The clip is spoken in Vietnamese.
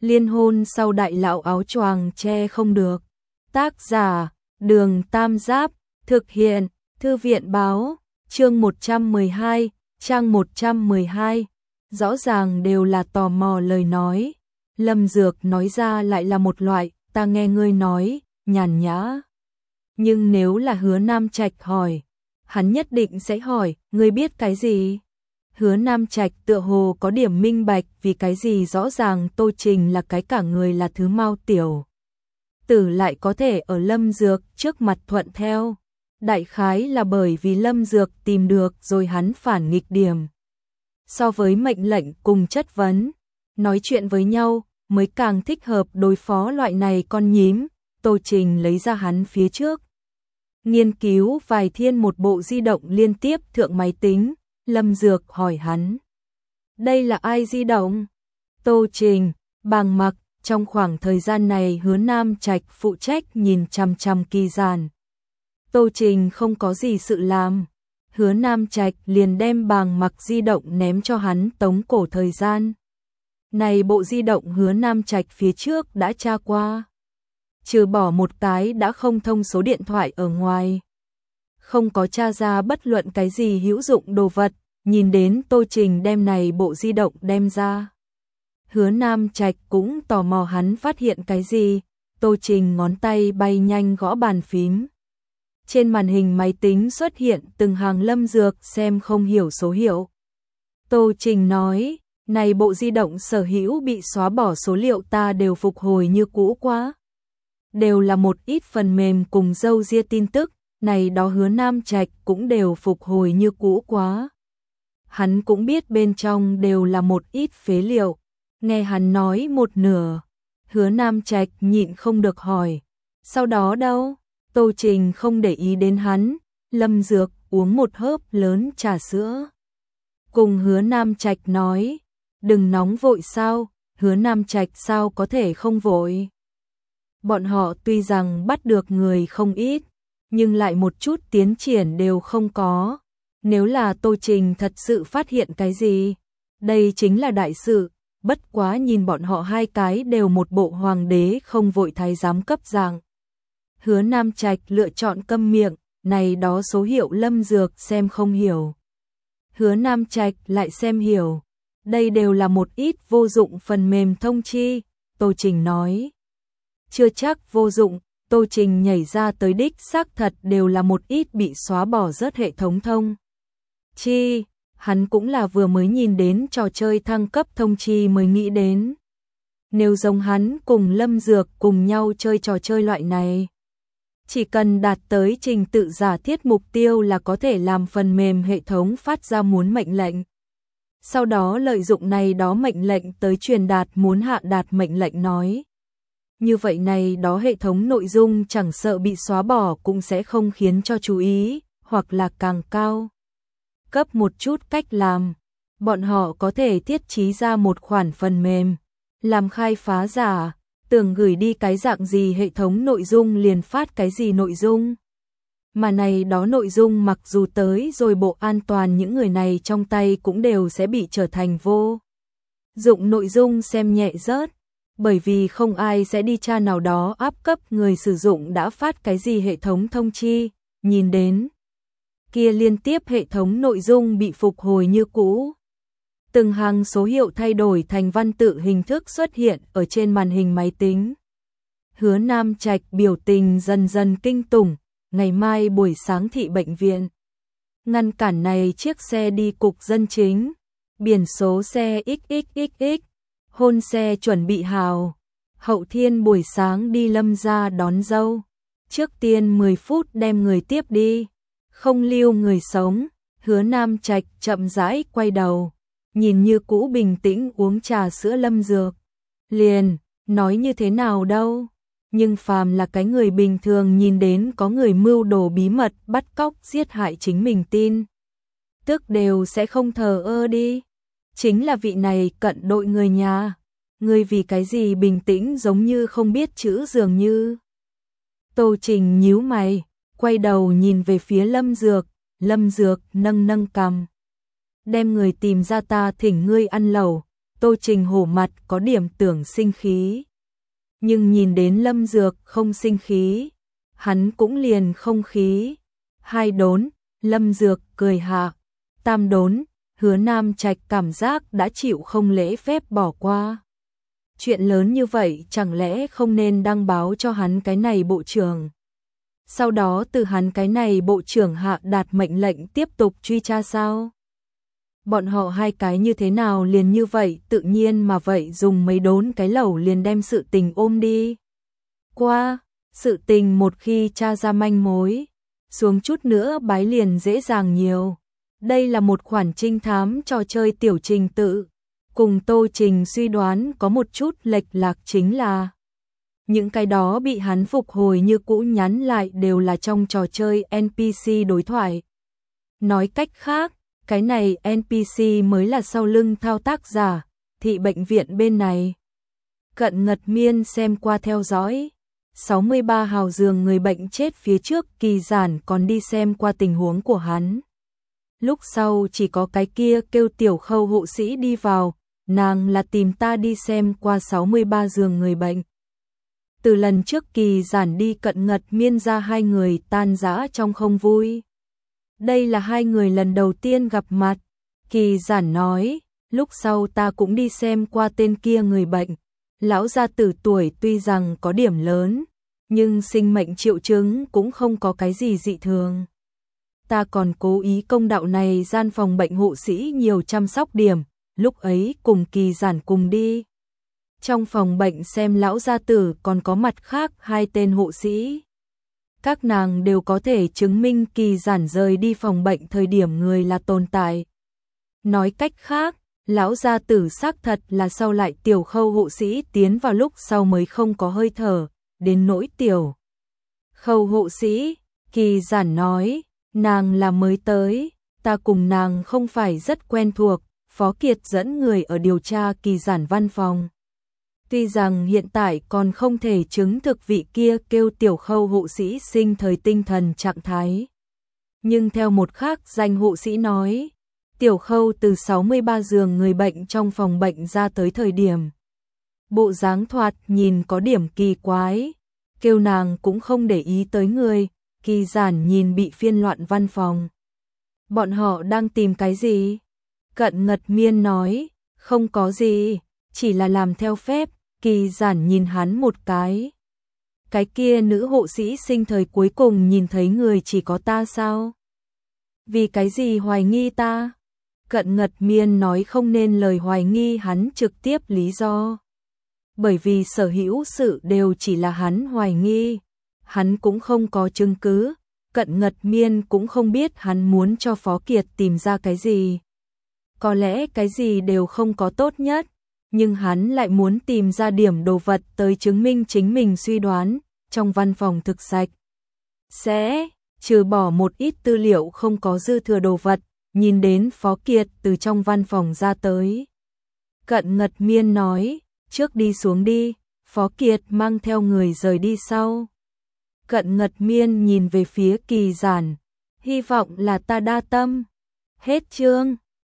Liên hôn sau đại lão áo choàng che không được. Tác giả, Đường Tam Giáp, thực hiện, Thư viện báo, chương 112, trang 112. Rõ ràng đều là tò mò lời nói. Lâm Dược nói ra lại là một loại, ta nghe ngươi nói, nhàn nhã. Nhưng nếu là Hứa Nam Trạch hỏi, hắn nhất định sẽ hỏi, ngươi biết cái gì? Hứa Nam Trạch tựa hồ có điểm minh bạch vì cái gì rõ ràng Tô Trình là cái cả người là thứ Mao tiểu tử lại có thể ở Lâm Dược trước mặt thuận theo. Đại khái là bởi vì Lâm Dược tìm được rồi hắn phản nghịch điểm. So với mệnh lệnh cùng chất vấn, nói chuyện với nhau mới càng thích hợp đối phó loại này con nhím. Tô Trình lấy ra hắn phía trước. Nghiên cứu vài thiên một bộ di động liên tiếp thượng máy tính. Lâm Dược hỏi hắn. Đây là ai di động? Tô Trình, Bàng Mặc. Trong khoảng thời gian này Hứa Nam Trạch phụ trách nhìn chằm chằm kỳ giản. Tô Trình không có gì sự làm. Hứa Nam Trạch liền đem Bàng Mặc di động ném cho hắn tống cổ thời gian. Này bộ di động Hứa Nam Trạch phía trước đã tra qua. Trừ bỏ một cái đã không thông số điện thoại ở ngoài. Không có tra ra bất luận cái gì hữu dụng đồ vật, nhìn đến Tô Trình đem này bộ di động đem ra. Hứa Nam Trạch cũng tò mò hắn phát hiện cái gì. Tô Trình ngón tay bay nhanh gõ bàn phím. Trên màn hình máy tính xuất hiện từng hàng Lâm Dược xem không hiểu số hiệu. Tô Trình nói, này bộ di động sở hữu bị xóa bỏ số liệu ta đều phục hồi như cũ quá. Đều là một ít phần mềm cùng dâu ria tin tức, này đó Hứa Nam Trạch cũng đều phục hồi như cũ quá. Hắn cũng biết bên trong đều là một ít phế liệu. Nghe hắn nói một nửa, Hứa Nam Trạch nhịn không được hỏi. Sau đó đâu? Tô Trình không để ý đến hắn. Lâm Dược uống một hớp lớn trà sữa. Cùng Hứa Nam Trạch nói, đừng nóng vội sao? Hứa Nam Trạch sao có thể không vội? Bọn họ tuy rằng bắt được người không ít, nhưng lại một chút tiến triển đều không có. Nếu là Tô Trình thật sự phát hiện cái gì, đây chính là đại sự. Bất quá nhìn bọn họ hai cái đều một bộ hoàng đế không vội thái giám cấp dạng. Hứa Nam Trạch lựa chọn câm miệng, này đó số hiệu Lâm Dược xem không hiểu. Hứa Nam Trạch lại xem hiểu. Đây đều là một ít vô dụng phần mềm thông chi, Tô Trình nói. Chưa chắc vô dụng, Tô Trình nhảy ra tới đích xác thật đều là một ít bị xóa bỏ rớt hệ thống thông chi. Hắn cũng là vừa mới nhìn đến trò chơi thăng cấp thông chi mới nghĩ đến. Nếu giống hắn cùng Lâm Dược cùng nhau chơi trò chơi loại này, chỉ cần đạt tới trình tự giả thiết mục tiêu là có thể làm phần mềm hệ thống phát ra muốn mệnh lệnh. Sau đó lợi dụng này đó mệnh lệnh tới truyền đạt muốn hạ đạt mệnh lệnh nói. Như vậy này đó hệ thống nội dung chẳng sợ bị xóa bỏ cũng sẽ không khiến cho chú ý, hoặc là càng cao cấp một chút cách làm. Bọn họ có thể thiết trí ra một khoản phần mềm, làm khai phá giả, tưởng gửi đi cái dạng gì hệ thống nội dung liền phát cái gì nội dung. Mà này đó nội dung mặc dù tới rồi bộ an toàn những người này trong tay cũng đều sẽ bị trở thành vô dụng nội dung xem nhẹ rớt, bởi vì không ai sẽ đi tra nào đó áp cấp người sử dụng đã phát cái gì hệ thống thông chi, nhìn đến kia liên tiếp hệ thống nội dung bị phục hồi như cũ. Từng hàng số hiệu thay đổi thành văn tự hình thức xuất hiện ở trên màn hình máy tính. Hứa Nam Trạch biểu tình dần dần kinh tủng, ngày mai buổi sáng thị bệnh viện. Ngăn cản này chiếc xe đi cục dân chính, biển số xe XXXX, hôn xe chuẩn bị hào. Hậu thiên buổi sáng đi Lâm gia đón dâu. Trước tiên 10 phút đem người tiếp đi. Không lưu người sống. Hứa Nam Trạch chậm rãi quay đầu, nhìn như cũ bình tĩnh uống trà sữa Lâm Dược. Liền, nói như thế nào đâu. Nhưng phàm là cái người bình thường nhìn đến có người mưu đồ bí mật bắt cóc giết hại chính mình tin tức đều sẽ không thờ ơ đi. Chính là vị này cận đội người nhà. Người vì cái gì bình tĩnh giống như không biết chữ dường như. Tô Trình nhíu mày, quay đầu nhìn về phía Lâm Dược. Lâm Dược nâng nâng cằm. Đem người tìm ra ta thỉnh ngươi ăn lẩu. Tô Trình hổ mặt có điểm tưởng sinh khí. Nhưng nhìn đến Lâm Dược không sinh khí, hắn cũng liền không khí. 2 đốn, Lâm Dược cười hạ. 3 đốn, Hứa Nam Trạch cảm giác đã chịu không lễ phép bỏ qua. Chuyện lớn như vậy chẳng lẽ không nên đăng báo cho hắn cái này bộ trưởng. Sau đó từ hắn cái này bộ trưởng hạ đạt mệnh lệnh tiếp tục truy tra sao? Bọn họ 2 cái như thế nào liền như vậy tự nhiên mà vậy dùng mấy đốn cái lẩu liền đem sự tình ôm đi. Qua, sự tình một khi tra ra manh mối, xuống chút nữa bái liền dễ dàng nhiều. Đây là một khoản trinh thám trò chơi tiểu trình tự. Cùng Tô Trình suy đoán có một chút lệch lạc chính là những cái đó bị hắn phục hồi như cũ nhắn lại đều là trong trò chơi NPC đối thoại. Nói cách khác, cái này NPC mới là sau lưng thao tác giả, thị bệnh viện bên này. Cận Ngật Miên xem qua theo dõi. 63 hào giường người bệnh chết phía trước Kỳ Giản còn đi xem qua tình huống của hắn. Lúc sau chỉ có cái kia kêu Tiểu Khâu hộ sĩ đi vào, nàng là tìm ta đi xem qua 63 giường người bệnh. Từ lần trước Kỳ Giản đi Cận Ngật Miên ra 2 người tan rã trong không vui. Đây là 2 người lần đầu tiên gặp mặt. Kỳ Giản nói, lúc sau ta cũng đi xem qua tên kia người bệnh. Lão gia tử tuổi tuy rằng có điểm lớn, nhưng sinh mệnh triệu chứng cũng không có cái gì dị thường. Ta còn cố ý công đạo này gian phòng bệnh hộ sĩ nhiều chăm sóc điểm, lúc ấy cùng Kỳ Giản cùng đi. Trong phòng bệnh xem lão gia tử còn có mặt khác 2 tên hộ sĩ. Các nàng đều có thể chứng minh Kỳ Giản rời đi phòng bệnh thời điểm người là tồn tại. Nói cách khác, lão gia tử xác thật là sau lại Tiểu Khâu hộ sĩ tiến vào lúc sau mới không có hơi thở, đến nỗi Tiểu Khâu hộ sĩ, Kỳ Giản nói, nàng là mới tới, ta cùng nàng không phải rất quen thuộc, Phó Kiệt dẫn người ở điều tra Kỳ Giản văn phòng. Tuy rằng hiện tại còn không thể chứng thực vị kia kêu Tiểu Khâu hộ sĩ sinh thời tinh thần trạng thái. Nhưng theo một khác danh hộ sĩ nói, Tiểu Khâu từ 63 giường người bệnh trong phòng bệnh ra tới thời điểm. Bộ dáng thoạt nhìn có điểm kỳ quái, kêu nàng cũng không để ý tới người, Kỳ Giản nhìn bị phiên loạn văn phòng. Bọn họ đang tìm cái gì? Cận Ngật Miên nói, không có gì, chỉ là làm theo phép. Kỳ Giản nhìn hắn một cái. Cái kia nữ hộ sĩ sinh thời cuối cùng nhìn thấy người chỉ có ta sao? Vì cái gì hoài nghi ta? Cận Ngật Miên nói không nên lời hoài nghi hắn trực tiếp lý do. Bởi vì sở hữu sự đều chỉ là hắn hoài nghi. Hắn cũng không có chứng cứ. Cận Ngật Miên cũng không biết hắn muốn cho Phó Kiệt tìm ra cái gì. Có lẽ cái gì đều không có tốt nhất. Nhưng hắn lại muốn tìm ra điểm đồ vật tới chứng minh chính mình suy đoán, trong văn phòng thực sạch. Sẽ, trừ bỏ một ít tư liệu không có dư thừa đồ vật, nhìn đến Phó Kiệt từ trong văn phòng ra tới. Cận Ngật Miên nói, trước đi xuống đi, Phó Kiệt mang theo người rời đi sau. Cận Ngật Miên nhìn về phía Kỳ Giản, hy vọng là ta đa tâm. Hết chương.